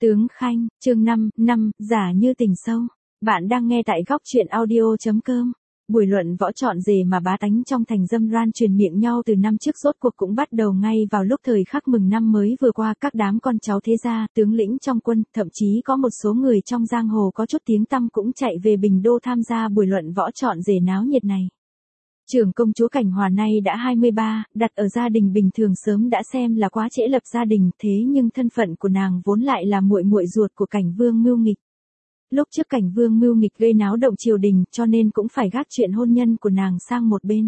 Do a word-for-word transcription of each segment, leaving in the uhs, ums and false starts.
Tướng Khanh, chương năm, năm, giả như tình sâu. Bạn đang nghe tại góc truyện audio.com. Buổi luận võ chọn rể mà bá tánh trong thành dâm ran truyền miệng nhau từ năm trước rốt cuộc cũng bắt đầu ngay vào lúc thời khắc mừng năm mới vừa qua. Các đám con cháu thế gia, tướng lĩnh trong quân, thậm chí có một số người trong giang hồ có chút tiếng tăm cũng chạy về Bình Đô tham gia buổi luận võ chọn rể náo nhiệt này. Trưởng công chúa Cảnh Hòa nay đã hai mươi ba, đặt ở gia đình bình thường sớm đã xem là quá trễ lập gia đình, thế nhưng thân phận của nàng vốn lại là muội muội ruột của Cảnh Vương Mưu Nghịch. Lúc trước Cảnh Vương Mưu Nghịch gây náo động triều đình, cho nên cũng phải gác chuyện hôn nhân của nàng sang một bên.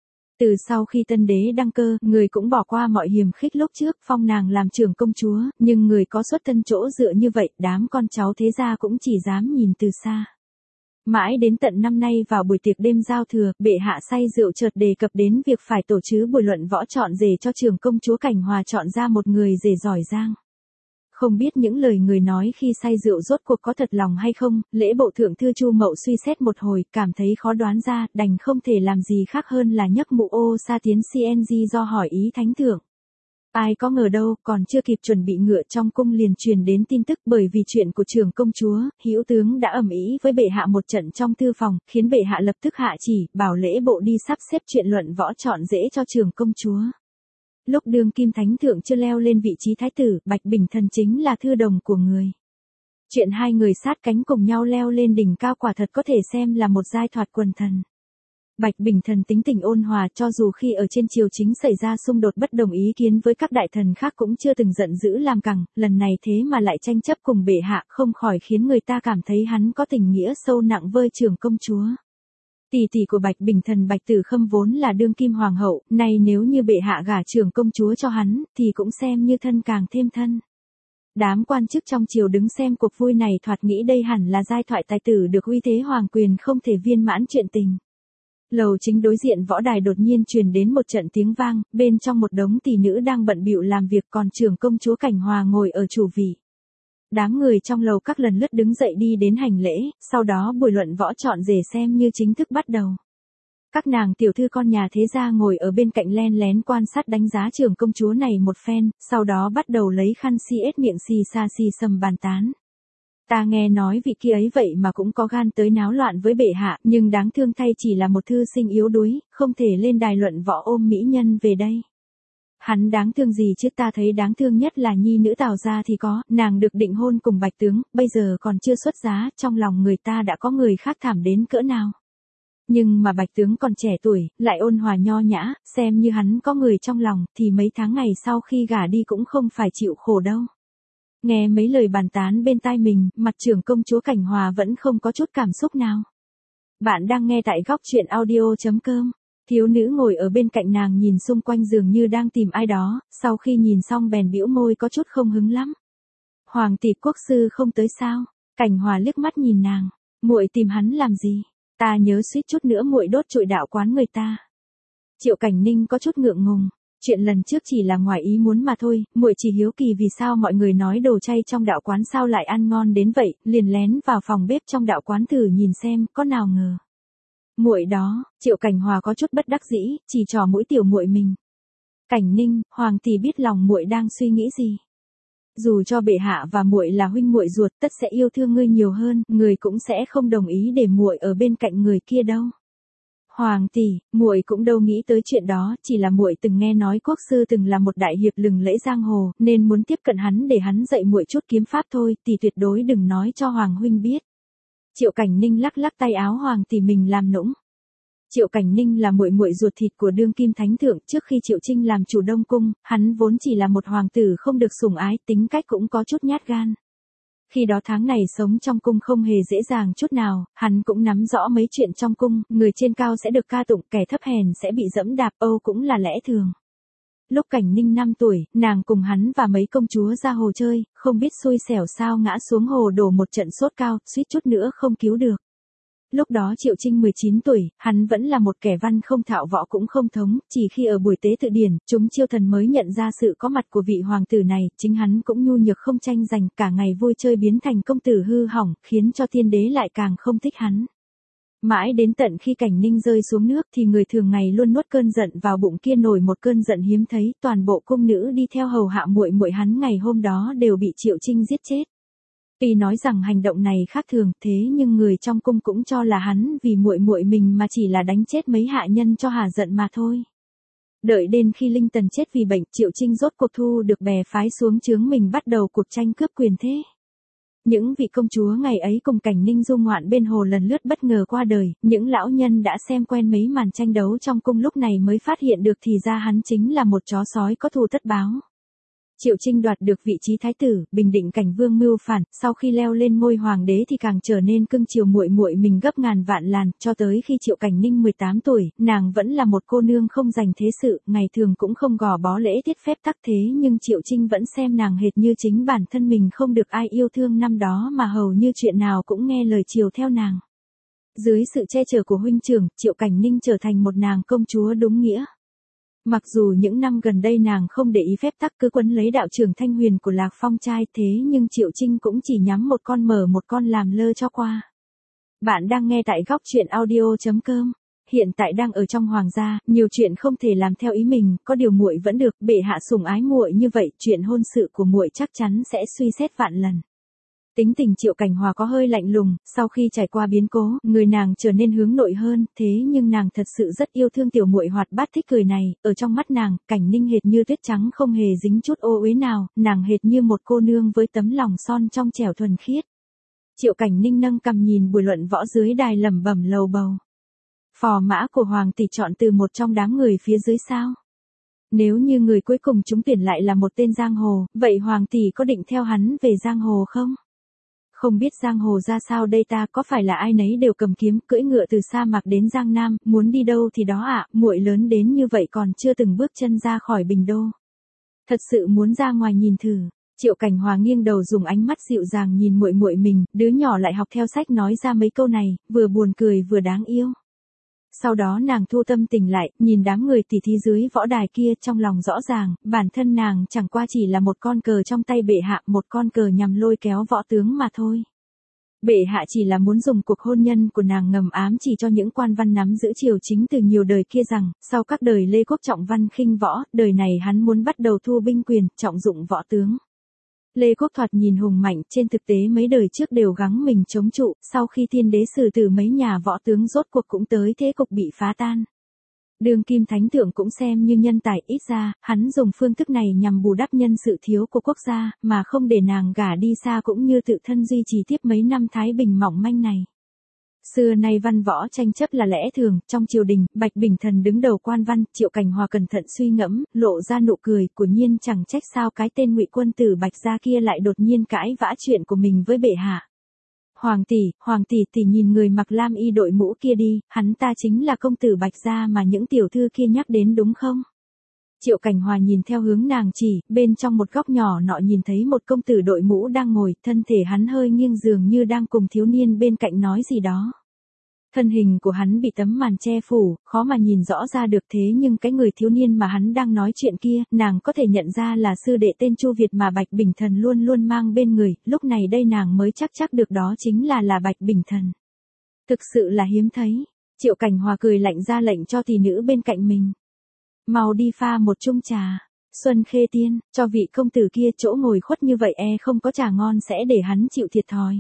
Từ sau khi tân đế đăng cơ, người cũng bỏ qua mọi hiềm khích lúc trước, phong nàng làm trưởng công chúa, nhưng người có xuất thân chỗ dựa như vậy, đám con cháu thế gia cũng chỉ dám nhìn từ xa. Mãi đến tận năm nay vào buổi tiệc đêm giao thừa, bệ hạ say rượu chợt đề cập đến việc phải tổ chức buổi luận võ chọn rể cho trưởng công chúa Cảnh Hòa chọn ra một người rể giỏi giang. Không biết những lời người nói khi say rượu rốt cuộc có thật lòng hay không, lễ bộ thượng thư Chu Mậu suy xét một hồi, cảm thấy khó đoán ra, đành không thể làm gì khác hơn là nhấc mũ ô sa tiến xê en giê do hỏi ý thánh thượng. Ai có ngờ đâu, còn chưa kịp chuẩn bị ngựa trong cung liền truyền đến tin tức, bởi vì chuyện của trưởng công chúa, hữu tướng đã ầm ĩ với bệ hạ một trận trong thư phòng, khiến bệ hạ lập tức hạ chỉ, bảo lễ bộ đi sắp xếp chuyện luận võ chọn rể cho trưởng công chúa. Lúc đương kim thánh thượng chưa leo lên vị trí thái tử, Bạch Bình Thần chính là thư đồng của người. Chuyện hai người sát cánh cùng nhau leo lên đỉnh cao quả thật có thể xem là một giai thoại quần thần. Bạch Bình Thần tính tình ôn hòa, cho dù khi ở trên triều chính xảy ra xung đột bất đồng ý kiến với các đại thần khác cũng chưa từng giận dữ làm cẳng, lần này thế mà lại tranh chấp cùng bệ hạ, không khỏi khiến người ta cảm thấy hắn có tình nghĩa sâu nặng với trưởng công chúa. Tỷ tỷ của Bạch Bình Thần Bạch Tử Khâm vốn là đương kim hoàng hậu, nay nếu như bệ hạ gả trưởng công chúa cho hắn, thì cũng xem như thân càng thêm thân. Đám quan chức trong triều đứng xem cuộc vui này thoạt nghĩ đây hẳn là giai thoại tài tử được uy thế hoàng quyền không thể viên mãn chuyện tình. Lầu chính đối diện võ đài đột nhiên truyền đến một trận tiếng vang, bên trong một đống tỷ nữ đang bận bịu làm việc, còn trưởng công chúa Cảnh Hòa ngồi ở chủ vị. Đám người trong lầu các lần lướt đứng dậy đi đến hành lễ, sau đó buổi luận võ chọn rể xem như chính thức bắt đầu. Các nàng tiểu thư con nhà thế gia ngồi ở bên cạnh len lén quan sát đánh giá trưởng công chúa này một phen, sau đó bắt đầu lấy khăn si ết miệng xì xa xì sầm bàn tán. Ta nghe nói vị kia ấy vậy mà cũng có gan tới náo loạn với bệ hạ, nhưng đáng thương thay chỉ là một thư sinh yếu đuối, không thể lên đài luận võ ôm mỹ nhân về đây. Hắn đáng thương gì chứ, ta thấy đáng thương nhất là nhi nữ Tào gia thì có, nàng được định hôn cùng Bạch tướng, bây giờ còn chưa xuất giá, trong lòng người ta đã có người khác thảm đến cỡ nào. Nhưng mà Bạch tướng còn trẻ tuổi, lại ôn hòa nho nhã, xem như hắn có người trong lòng, thì mấy tháng ngày sau khi gả đi cũng không phải chịu khổ đâu. Nghe mấy lời bàn tán bên tai mình, mặt trưởng công chúa Cảnh Hòa vẫn không có chút cảm xúc nào. Bạn đang nghe tại góc truyện audio.com. Thiếu nữ ngồi ở bên cạnh nàng nhìn xung quanh dường như đang tìm ai đó, sau khi nhìn xong bèn bĩu môi có chút không hứng lắm. Hoàng tỷ quốc sư không tới sao? Cảnh Hòa liếc mắt nhìn nàng, muội tìm hắn làm gì? Ta nhớ suýt chút nữa muội đốt trụi đạo quán người ta. Triệu Cảnh Ninh có chút ngượng ngùng, chuyện lần trước chỉ là ngoài ý muốn mà thôi, muội chỉ hiếu kỳ vì sao mọi người nói đồ chay trong đạo quán sao lại ăn ngon đến vậy, liền lén vào phòng bếp trong đạo quán thử nhìn xem, có nào ngờ. Muội đó, Triệu Cảnh Hòa có chút bất đắc dĩ, chỉ trò mũi tiểu muội mình. Cảnh Ninh, hoàng tỷ biết lòng muội đang suy nghĩ gì. Dù cho bệ hạ và muội là huynh muội ruột, tất sẽ yêu thương ngươi nhiều hơn, người cũng sẽ không đồng ý để muội ở bên cạnh người kia đâu. Hoàng tỷ, muội cũng đâu nghĩ tới chuyện đó, chỉ là muội từng nghe nói quốc sư từng là một đại hiệp lừng lẫy giang hồ, nên muốn tiếp cận hắn để hắn dạy muội chút kiếm pháp thôi, tỷ tuyệt đối đừng nói cho hoàng huynh biết. Triệu Cảnh Ninh lắc lắc tay áo hoàng tỷ mình làm nũng. Triệu Cảnh Ninh là muội muội ruột thịt của đương kim thánh thượng, trước khi Triệu Trinh làm chủ Đông cung, hắn vốn chỉ là một hoàng tử không được sủng ái, tính cách cũng có chút nhát gan. Khi đó tháng này sống trong cung không hề dễ dàng chút nào, hắn cũng nắm rõ mấy chuyện trong cung, người trên cao sẽ được ca tụng, kẻ thấp hèn sẽ bị dẫm đạp, âu cũng là lẽ thường. Lúc Cảnh Ninh năm tuổi, nàng cùng hắn và mấy công chúa ra hồ chơi, không biết xui xẻo sao ngã xuống hồ đổ một trận sốt cao, suýt chút nữa không cứu được. Lúc đó Triệu Trinh mười chín tuổi, hắn vẫn là một kẻ văn không thạo võ cũng không thống, chỉ khi ở buổi tế tự điển, chúng chiêu thần mới nhận ra sự có mặt của vị hoàng tử này, chính hắn cũng nhu nhược không tranh giành, cả ngày vui chơi biến thành công tử hư hỏng, khiến cho tiên đế lại càng không thích hắn. Mãi đến tận khi Cảnh Ninh rơi xuống nước thì người thường ngày luôn nuốt cơn giận vào bụng kia nổi một cơn giận hiếm thấy, toàn bộ cung nữ đi theo hầu hạ muội muội hắn ngày hôm đó đều bị Triệu Trinh giết chết. Tuy nói rằng hành động này khác thường, thế nhưng người trong cung cũng cho là hắn vì muội muội mình mà chỉ là đánh chết mấy hạ nhân cho hả giận mà thôi. Đợi đến khi Linh Tần chết vì bệnh, Triệu Trinh rốt cuộc thu được bè phái xuống chướng mình bắt đầu cuộc tranh cướp quyền thế. Những vị công chúa ngày ấy cùng Cảnh Ninh du ngoạn bên hồ lần lướt bất ngờ qua đời, những lão nhân đã xem quen mấy màn tranh đấu trong cung lúc này mới phát hiện được thì ra hắn chính là một chó sói có thù tất báo. Triệu Trinh đoạt được vị trí thái tử, bình định Cảnh Vương mưu phản, sau khi leo lên ngôi hoàng đế thì càng trở nên cưng chiều muội muội mình gấp ngàn vạn lần, cho tới khi Triệu Cảnh Ninh mười tám tuổi, nàng vẫn là một cô nương không dành thế sự, ngày thường cũng không gò bó lễ tiết phép tắc thế nhưng Triệu Trinh vẫn xem nàng hệt như chính bản thân mình không được ai yêu thương năm đó mà hầu như chuyện nào cũng nghe lời chiều theo nàng. Dưới sự che chở của huynh trưởng, Triệu Cảnh Ninh trở thành một nàng công chúa đúng nghĩa. Mặc dù những năm gần đây nàng không để ý phép tắc cứ quấn lấy đạo trưởng Thanh Huyền của Lạc Phong trai thế nhưng Triệu Trinh cũng chỉ nhắm một con mở một con làm lơ cho qua. Bạn đang nghe tại góc truyện audio chấm com. Hiện tại đang ở trong hoàng gia, nhiều chuyện không thể làm theo ý mình, có điều muội vẫn được, bệ hạ sủng ái muội như vậy, chuyện hôn sự của muội chắc chắn sẽ suy xét vạn lần. Tính tình Triệu Cảnh Hòa có hơi lạnh lùng, sau khi trải qua biến cố, người nàng trở nên hướng nội hơn, thế nhưng nàng thật sự rất yêu thương tiểu muội hoạt bát thích cười này, ở trong mắt nàng, Cảnh Ninh hệt như tuyết trắng không hề dính chút ô uế nào, nàng hệt như một cô nương với tấm lòng son trong trẻo thuần khiết. Triệu Cảnh Ninh nâng cằm nhìn buổi luận võ dưới đài lẩm bẩm lầu bầu. Phò mã của hoàng tỷ chọn từ một trong đám người phía dưới sao? Nếu như người cuối cùng trúng tuyển lại là một tên giang hồ, vậy hoàng tỷ có định theo hắn về giang hồ không? Không biết giang hồ ra sao đây ta, có phải là ai nấy đều cầm kiếm cưỡi ngựa từ sa mạc đến Giang Nam, muốn đi đâu thì đó ạ, à, muội lớn đến như vậy còn chưa từng bước chân ra khỏi Bình Đô. Thật sự muốn ra ngoài nhìn thử. Triệu Cảnh Hòa nghiêng đầu dùng ánh mắt dịu dàng nhìn muội muội mình, đứa nhỏ lại học theo sách nói ra mấy câu này, vừa buồn cười vừa đáng yêu. Sau đó nàng thu tâm tình lại, nhìn đám người tỉ thí dưới võ đài kia trong lòng rõ ràng, bản thân nàng chẳng qua chỉ là một con cờ trong tay bệ hạ, một con cờ nhằm lôi kéo võ tướng mà thôi. Bệ hạ chỉ là muốn dùng cuộc hôn nhân của nàng ngầm ám chỉ cho những quan văn nắm giữ triều chính từ nhiều đời kia rằng, sau các đời Lê Quốc trọng văn khinh võ, đời này hắn muốn bắt đầu thu binh quyền, trọng dụng võ tướng. Lê Quốc thoạt nhìn hùng mạnh, trên thực tế mấy đời trước đều gắng mình chống trụ, sau khi thiên đế xử tử mấy nhà võ tướng rốt cuộc cũng tới thế cục bị phá tan. Đường Kim Thánh Thượng cũng xem như nhân tài, ít ra, hắn dùng phương thức này nhằm bù đắp nhân sự thiếu của quốc gia, mà không để nàng gả đi xa cũng như tự thân duy trì tiếp mấy năm thái bình mỏng manh này. Xưa nay văn võ tranh chấp là lẽ thường, trong triều đình, Bạch Bình Thần đứng đầu quan văn, Triệu Cảnh Hòa cẩn thận suy ngẫm, lộ ra nụ cười, của nhiên chẳng trách sao cái tên ngụy quân tử Bạch gia kia lại đột nhiên cãi vã chuyện của mình với bệ hạ. Hoàng tỷ, hoàng tỷ tỷ nhìn người mặc lam y đội mũ kia đi, hắn ta chính là công tử Bạch gia mà những tiểu thư kia nhắc đến đúng không? Triệu Cảnh Hòa nhìn theo hướng nàng chỉ, bên trong một góc nhỏ nọ nhìn thấy một công tử đội mũ đang ngồi, thân thể hắn hơi nghiêng dường như đang cùng thiếu niên bên cạnh nói gì đó. Thân hình của hắn bị tấm màn che phủ, khó mà nhìn rõ ra được thế nhưng cái người thiếu niên mà hắn đang nói chuyện kia, nàng có thể nhận ra là sư đệ tên Chu Việt mà Bạch Bình Thần luôn luôn mang bên người, lúc này đây nàng mới chắc chắc được đó chính là là Bạch Bình Thần. Thực sự là hiếm thấy. Triệu Cảnh Hòa cười lạnh ra lệnh cho tỷ nữ bên cạnh mình. Mau đi pha một chung trà. Xuân Khê Tiên, cho vị công tử kia chỗ ngồi khuất như vậy e không có trà ngon sẽ để hắn chịu thiệt thòi.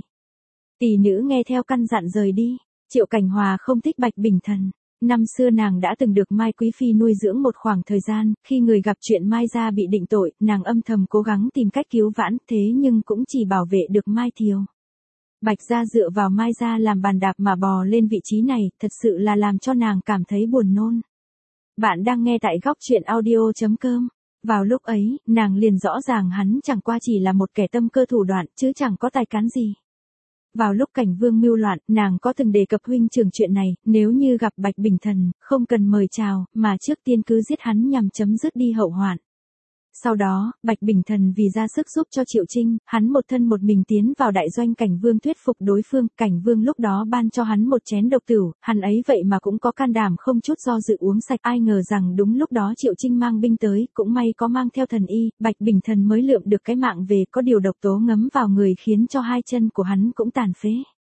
Tỷ nữ nghe theo căn dặn rời đi. Triệu Cảnh Hòa không thích Bạch Bình Thần. Năm xưa nàng đã từng được Mai Quý Phi nuôi dưỡng một khoảng thời gian, khi người gặp chuyện Mai gia bị định tội, nàng âm thầm cố gắng tìm cách cứu vãn, thế nhưng cũng chỉ bảo vệ được Mai Thiều. Bạch gia dựa vào Mai gia làm bàn đạp mà bò lên vị trí này, thật sự là làm cho nàng cảm thấy buồn nôn. Bạn đang nghe tại góc truyện audio chấm com. Vào lúc ấy, nàng liền rõ ràng hắn chẳng qua chỉ là một kẻ tâm cơ thủ đoạn, chứ chẳng có tài cán gì. Vào lúc Cảnh Vương mưu loạn, nàng có từng đề cập huynh trưởng chuyện này, nếu như gặp Bạch Bình Thần, không cần mời chào, mà trước tiên cứ giết hắn nhằm chấm dứt đi hậu hoạn. Sau đó, Bạch Bình Thần vì ra sức giúp cho Triệu Trinh, hắn một thân một mình tiến vào đại doanh Cảnh Vương thuyết phục đối phương, Cảnh Vương lúc đó ban cho hắn một chén độc tửu, hắn ấy vậy mà cũng có can đảm không chút do dự uống sạch, ai ngờ rằng đúng lúc đó Triệu Trinh mang binh tới, cũng may có mang theo thần y, Bạch Bình Thần mới lượm được cái mạng về, có điều độc tố ngấm vào người khiến cho hai chân của hắn cũng tàn phế.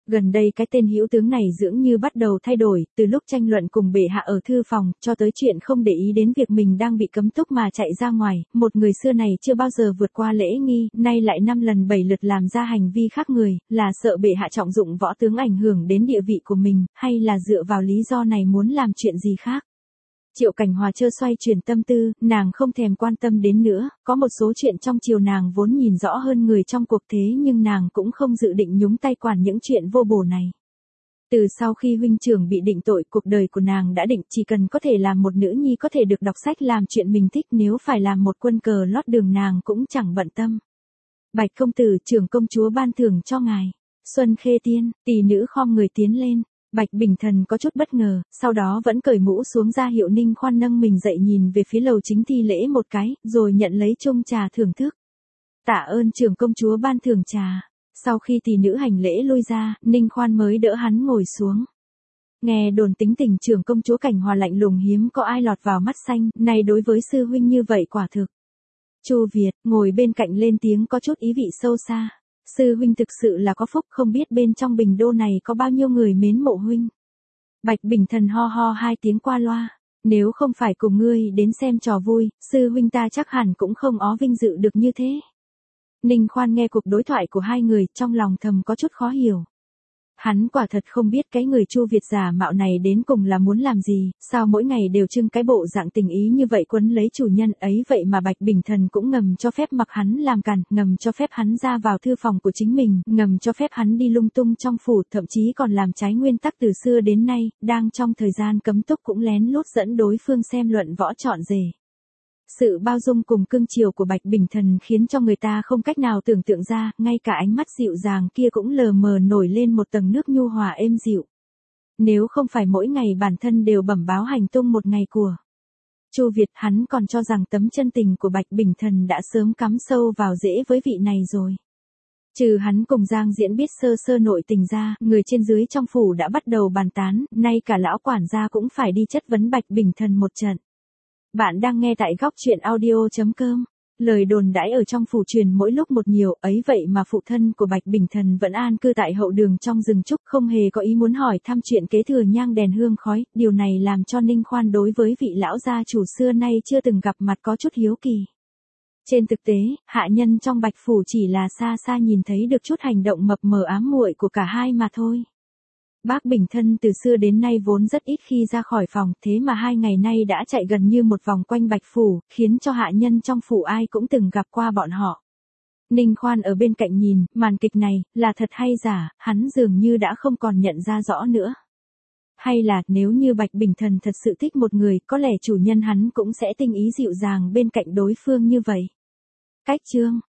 Gần đây cái tên hữu tướng này dường như bắt đầu thay đổi, từ lúc tranh luận cùng bệ hạ ở thư phòng, cho tới chuyện không để ý đến việc mình đang bị cấm túc mà chạy ra ngoài, một người xưa này chưa bao giờ vượt qua lễ nghi, nay lại năm lần bảy lượt làm ra hành vi khác người, là sợ bệ hạ trọng dụng võ tướng ảnh hưởng đến địa vị của mình, hay là dựa vào lý do này muốn làm chuyện gì khác. Triệu Cảnh Hòa chơ xoay chuyển tâm tư, nàng không thèm quan tâm đến nữa, có một số chuyện trong triều nàng vốn nhìn rõ hơn người trong cuộc thế nhưng nàng cũng không dự định nhúng tay quản những chuyện vô bổ này. Từ sau khi huynh trưởng bị định tội, cuộc đời của nàng đã định chỉ cần có thể làm một nữ nhi có thể được đọc sách làm chuyện mình thích, nếu phải làm một quân cờ lót đường nàng cũng chẳng bận tâm. Bạch công tử, trưởng công chúa ban thưởng cho ngài. Xuân Khê Tiên, tỷ nữ khom người tiến lên. Bạch Bình Thần có chút bất ngờ, sau đó vẫn cởi mũ xuống ra hiệu Ninh Khoan nâng mình dậy nhìn về phía lầu chính thi lễ một cái, rồi nhận lấy chung trà thưởng thức. Tạ ơn trưởng công chúa ban thưởng trà. Sau khi tỷ nữ hành lễ lui ra, Ninh Khoan mới đỡ hắn ngồi xuống. Nghe đồn tính tình trưởng công chúa Cảnh Hòa lạnh lùng hiếm có ai lọt vào mắt xanh, này đối với sư huynh như vậy quả thực. Chu Việt, ngồi bên cạnh lên tiếng có chút ý vị sâu xa. Sư huynh thực sự là có phúc, không biết bên trong Bình Đô này có bao nhiêu người mến mộ huynh. Bạch Bình Thần ho ho hai tiếng qua loa. Nếu không phải cùng ngươi đến xem trò vui, sư huynh ta chắc hẳn cũng không ó vinh dự được như thế. Ninh Khoan nghe cuộc đối thoại của hai người, trong lòng thầm có chút khó hiểu. Hắn quả thật không biết cái người Chu Việt giả mạo này đến cùng là muốn làm gì, sao mỗi ngày đều trưng cái bộ dạng tình ý như vậy quấn lấy chủ nhân ấy, vậy mà Bạch Bình Thần cũng ngầm cho phép mặc hắn làm càn, ngầm cho phép hắn ra vào thư phòng của chính mình, ngầm cho phép hắn đi lung tung trong phủ, thậm chí còn làm trái nguyên tắc từ xưa đến nay, đang trong thời gian cấm túc cũng lén lút dẫn đối phương xem luận võ trọn rể. Sự bao dung cùng cưng chiều của Bạch Bình Thần khiến cho người ta không cách nào tưởng tượng ra, ngay cả ánh mắt dịu dàng kia cũng lờ mờ nổi lên một tầng nước nhu hòa êm dịu. Nếu không phải mỗi ngày bản thân đều bẩm báo hành tung một ngày của Chu Việt, hắn còn cho rằng tấm chân tình của Bạch Bình Thần đã sớm cắm sâu vào rễ với vị này rồi. Trừ hắn cùng Giang Diễn biết sơ sơ nội tình ra, người trên dưới trong phủ đã bắt đầu bàn tán, nay cả lão quản gia cũng phải đi chất vấn Bạch Bình Thần một trận. Bạn đang nghe tại góc truyện audio chấm com. Lời đồn đãi ở trong phủ truyền mỗi lúc một nhiều, ấy vậy mà phụ thân của Bạch Bình Thần vẫn an cư tại hậu đường trong rừng trúc, không hề có ý muốn hỏi thăm chuyện kế thừa nhang đèn hương khói, điều này làm cho Ninh Khoan đối với vị lão gia chủ xưa nay chưa từng gặp mặt có chút hiếu kỳ. Trên thực tế, hạ nhân trong Bạch phủ chỉ là xa xa nhìn thấy được chút hành động mập mờ ám muội của cả hai mà thôi. Bác Bình Thân từ xưa đến nay vốn rất ít khi ra khỏi phòng, thế mà hai ngày nay đã chạy gần như một vòng quanh Bạch phủ, khiến cho hạ nhân trong phủ ai cũng từng gặp qua bọn họ. Ninh Khoan ở bên cạnh nhìn, màn kịch này, là thật hay giả, hắn dường như đã không còn nhận ra rõ nữa. Hay là, nếu như Bạch Bình Thần thật sự thích một người, có lẽ chủ nhân hắn cũng sẽ tinh ý dịu dàng bên cạnh đối phương như vậy. Cách chương